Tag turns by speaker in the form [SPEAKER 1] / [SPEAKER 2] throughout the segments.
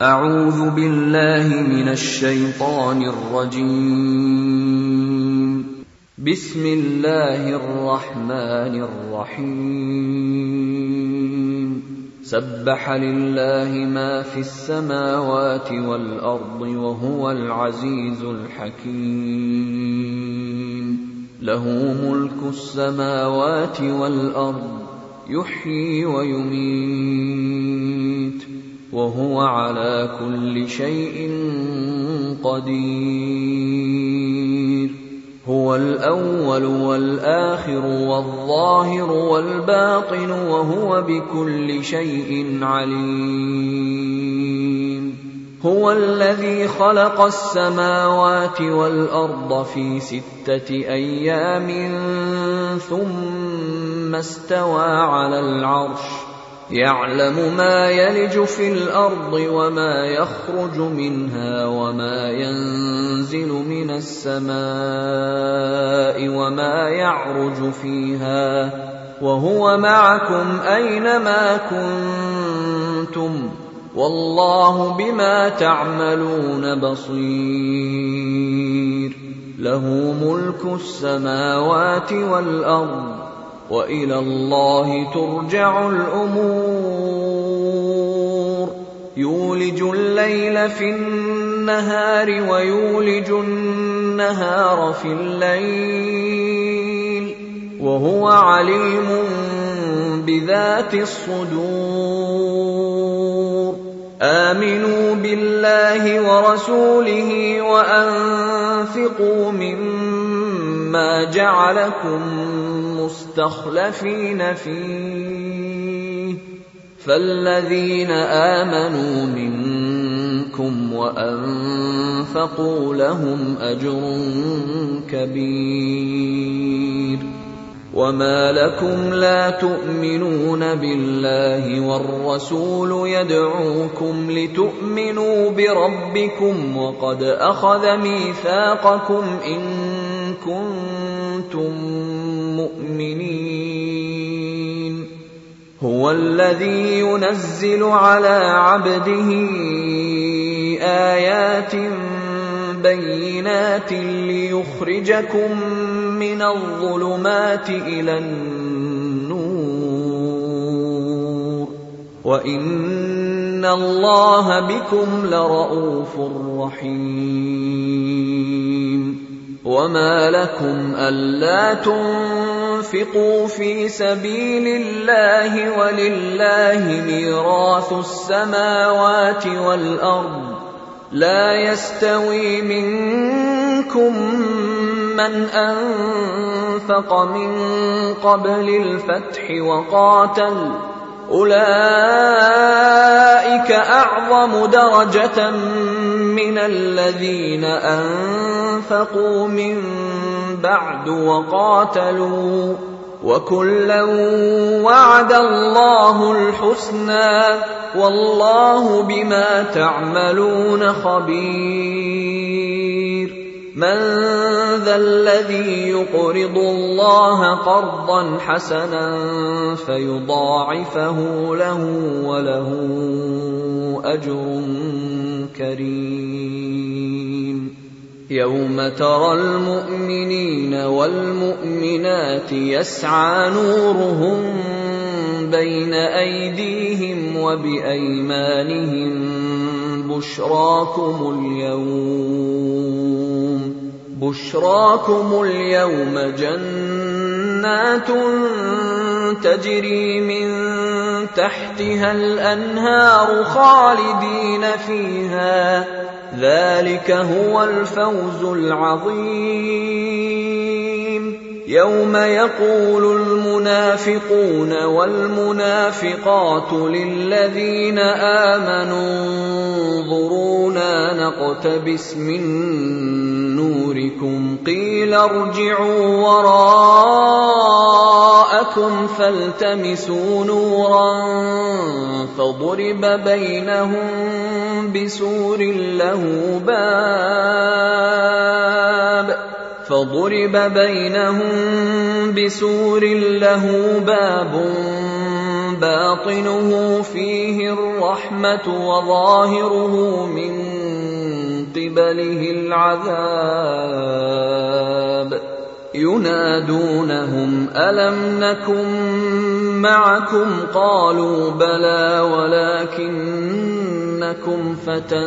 [SPEAKER 1] أعوذ بالله من الشيطان الرجيم. بسم الله الرحمن الرحيم. سبح لله ما في السماوات والأرض وهو العزيز الحكيم. له ملك السماوات والأرض يحيي ويميت وهو على كل شيء قدير. هو الأول والآخر والظاهر والباطن وهو بكل شيء عليم. هو الذي خلق السماوات والأرض في 6 أيام ثم استوى على العرش. يعلم ما يلج في الأرض وما يخرج منها وما ينزل من السماء وما يعرج فيها وهو معكم أينما كنتم والله بما تعملون بصير. له ملك السماوات والأرض وإلى الله ترجع الأمور. يولج الليل في النهار ويولج النهار في الليل وهو عليم بذات الصدور. آمنوا بالله ورسوله وأنفقوا مما جعلكم مستخلفين فيه فالذين آمنوا منكم وأنفقوا لهم أجر كبير. وما لكم لا تؤمنون بالله والرسول يدعوكم لتؤمنوا بربكم وقد أخذ ميثاقكم إن كنتم مؤمنين. هو الذي ينزل على عبده آيات بينات ليخرجكم من الظلمات إلى النور وإن الله بكم لرءوف رحيم. وما لكم ألا تنفقوا في سبيل الله ولله ميراث السماوات والأرض. لا يستوي منكم من أنفق من قبل الفتح وقاتل أولئك أعظم درجة من الذين أنفقوا من بعد وقاتلوا وكلا وعد الله الحسنى والله بما تعملون خبير. من ذا الذي يقرض الله قرضا حسنا فيضاعفه له وله أجر كريم. يوم ترى المؤمنين والمؤمنات يسعى نورهم بين أيديهم وبأيمانهم بشراكم اليوم جنات تجري من تحتها الأنهار خالدين فيها ذلك هو الفوز العظيم. يوم يقول المنافقون والمنافقات للذين آمنوا انظرونا نقتبس من نوركم قيل ارجعوا وراءكم فالتمسوا نورا فضرب بينهم بسور له باب باطنه فيه الرحمة وظاهره من قبله العذاب ينادونهم ألم نكن معكم قالوا بلى ولكنكم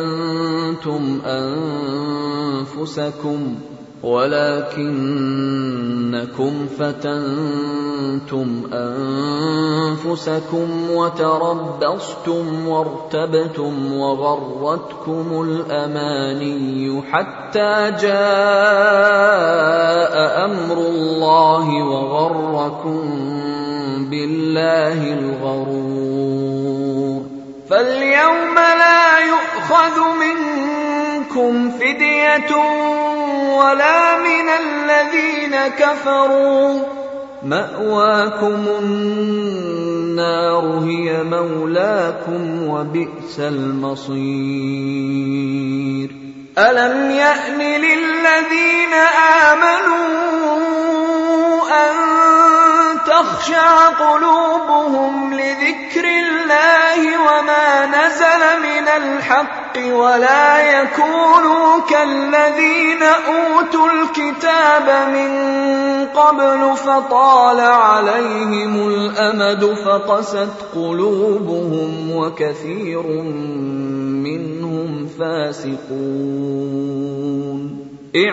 [SPEAKER 1] فتنتم أنفسكم وتربصتم وارتبتم وغرتكم الأماني حتى جاء أمر الله وغركم بالله الغرور فاليوم لا يؤخذ منكم فدية ولا من الذين كفروا مأواكم النار هي مولاكم وبئس المصير ألم يأن للذين آمنوا أن تخشع قلوبهم لذكر الله وما نزل من الحق ولا يكونوا كالذين أوتوا الكتاب من قبل فطال عليهم الأمد فقست قلوبهم وكثير منهم فاسقون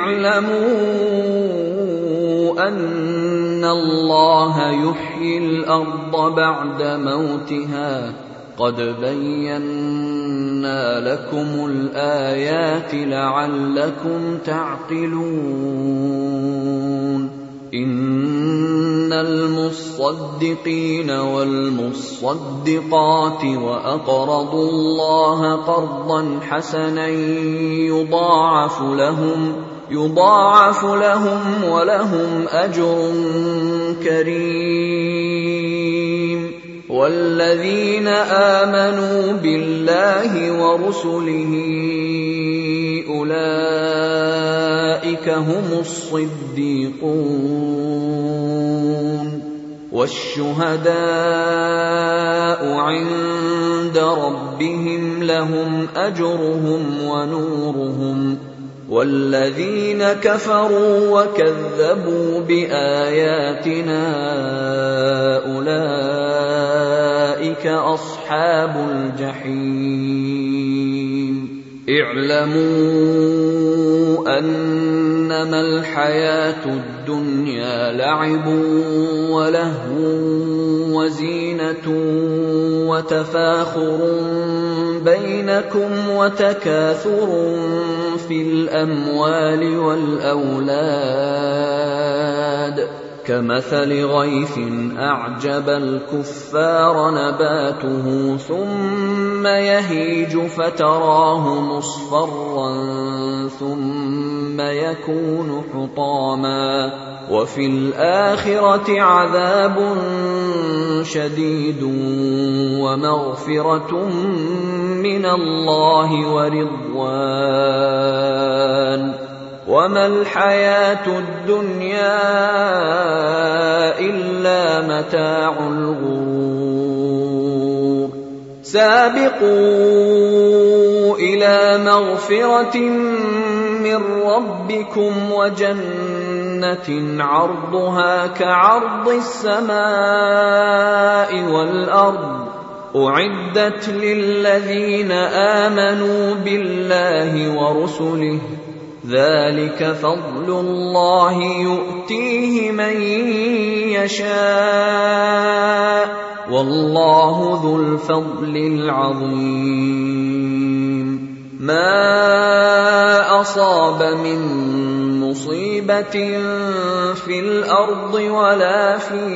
[SPEAKER 1] اعلموا أن الله يحيي الأرض بعد موتها قد بينا لكم الآيات لعلكم تعقلون إن المصدقين والمصدقات وأقرضوا الله قرضا حسنا يضاعف لهم ولهم أجر كريم والذين آمنوا بالله ورسله أولئك هم الصديقون والشهداء عند ربهم لهم أجرهم ونورهم والذين كفروا وكذبوا بآياتنا أولئك أصحاب الجحيم اعلموا أنما الحياة الدنيا لعب ولهو وزينة وتفاخر بينكم وتكاثر في الأموال والأولاد كمثل غيث أعجب الكفار نباته ثم يهيج فتراه مصفرا ثم يكون حطاما وفي الآخرة عذاب شديد ومغفرة من الله ورضوان وما الحياة الدنيا إلا متاع الغرور سابقوا إلى مغفرة من ربكم وجنة عرضها كعرض السماء والأرض أعدت للذين آمنوا بالله ورسله ذلك فضل الله يؤتيه من يشاء والله ذو الفضل العظيم ما أصاب من مصيبة في الأرض ولا في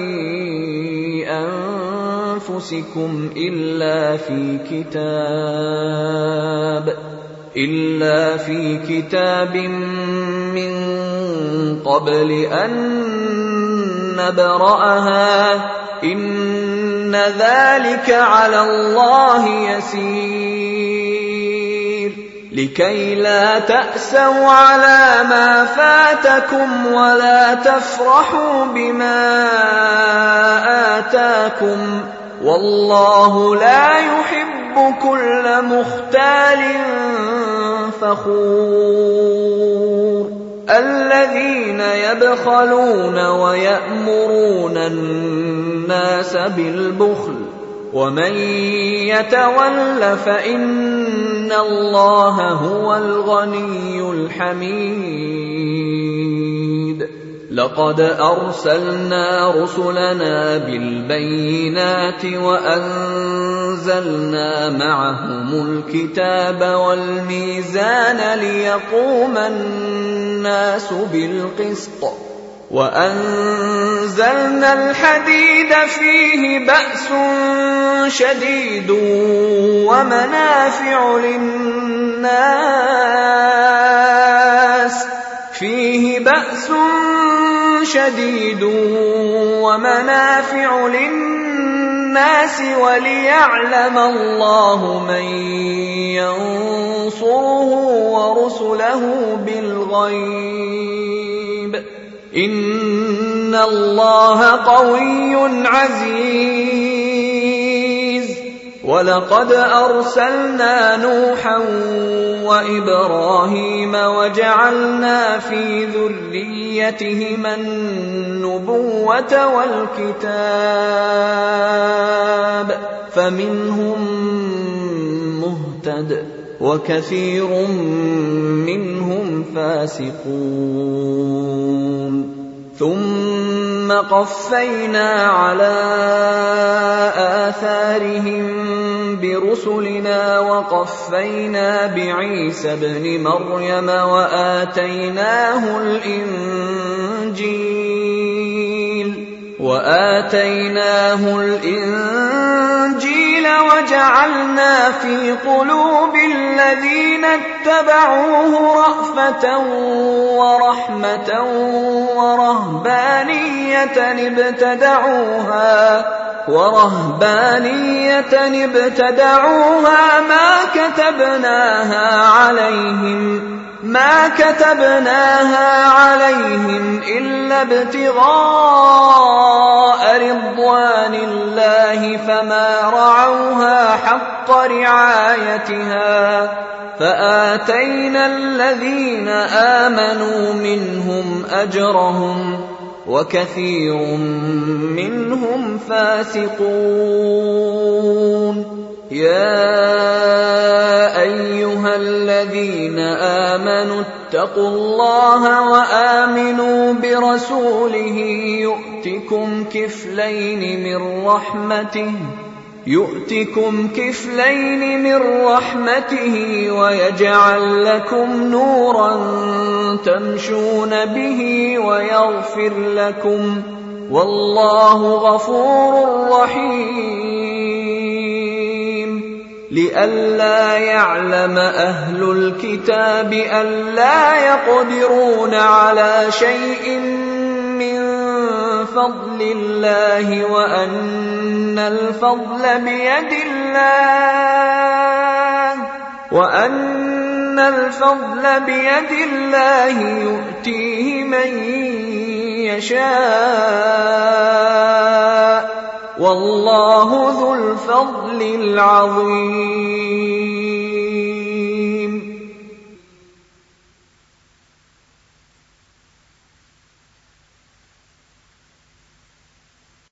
[SPEAKER 1] أنفسكم إلا في كتاب من قبل أن نبرأها إن ذلك على الله يسير لكي لا تأسوا على ما فاتكم ولا تفرحوا بما آتاكم والله لا يحب كل مختال فخور الذين يبخلون ويأمرون الناس بالبخل ومن يتول فإن الله هو الغني الحميد لقد أرسلنا رسلنا بالبينات وأنزلنا معهم الكتاب والميزان ليقوم الناس بالقسط وأنزلنا الحديد فيه بأس شديد ومنافع للناس وليعلم الله من ينصره ورسله بالغيب إن الله قوي عزيز ولقد أرسلنا نوحا وإبراهيم وجعلنا في ذريتهما النبوة والكتاب فمنهم مهتد وكثير منهم فاسقون ثم قفينا على آثارهم برسلنا وقفينا بعيسى ابن مريم وآتيناه الإنجيل وجعلنا في قلوب الذين اتبعوه رأفة ورحمة ورهبانية ابتدعوها ما كتبناها عليهم إلا ابتغاء رضوان الله فما رعوها حق رعايتها فآتينا الذين آمنوا منهم أجرهم وكثير منهم فاسقون يا أيها الذين آمنوا اتقوا الله وآمنوا برسوله يؤتكم كفلين من رحمته ويجعل لكم نورا تمشون به ويغفر لكم والله غفور رحيم لئلا يعلم أهل الكتاب ألا يقدرون على شيء من فضل الله وأن الفضل بيد الله يؤتيه من يشاء والله ذو الفضل العظيم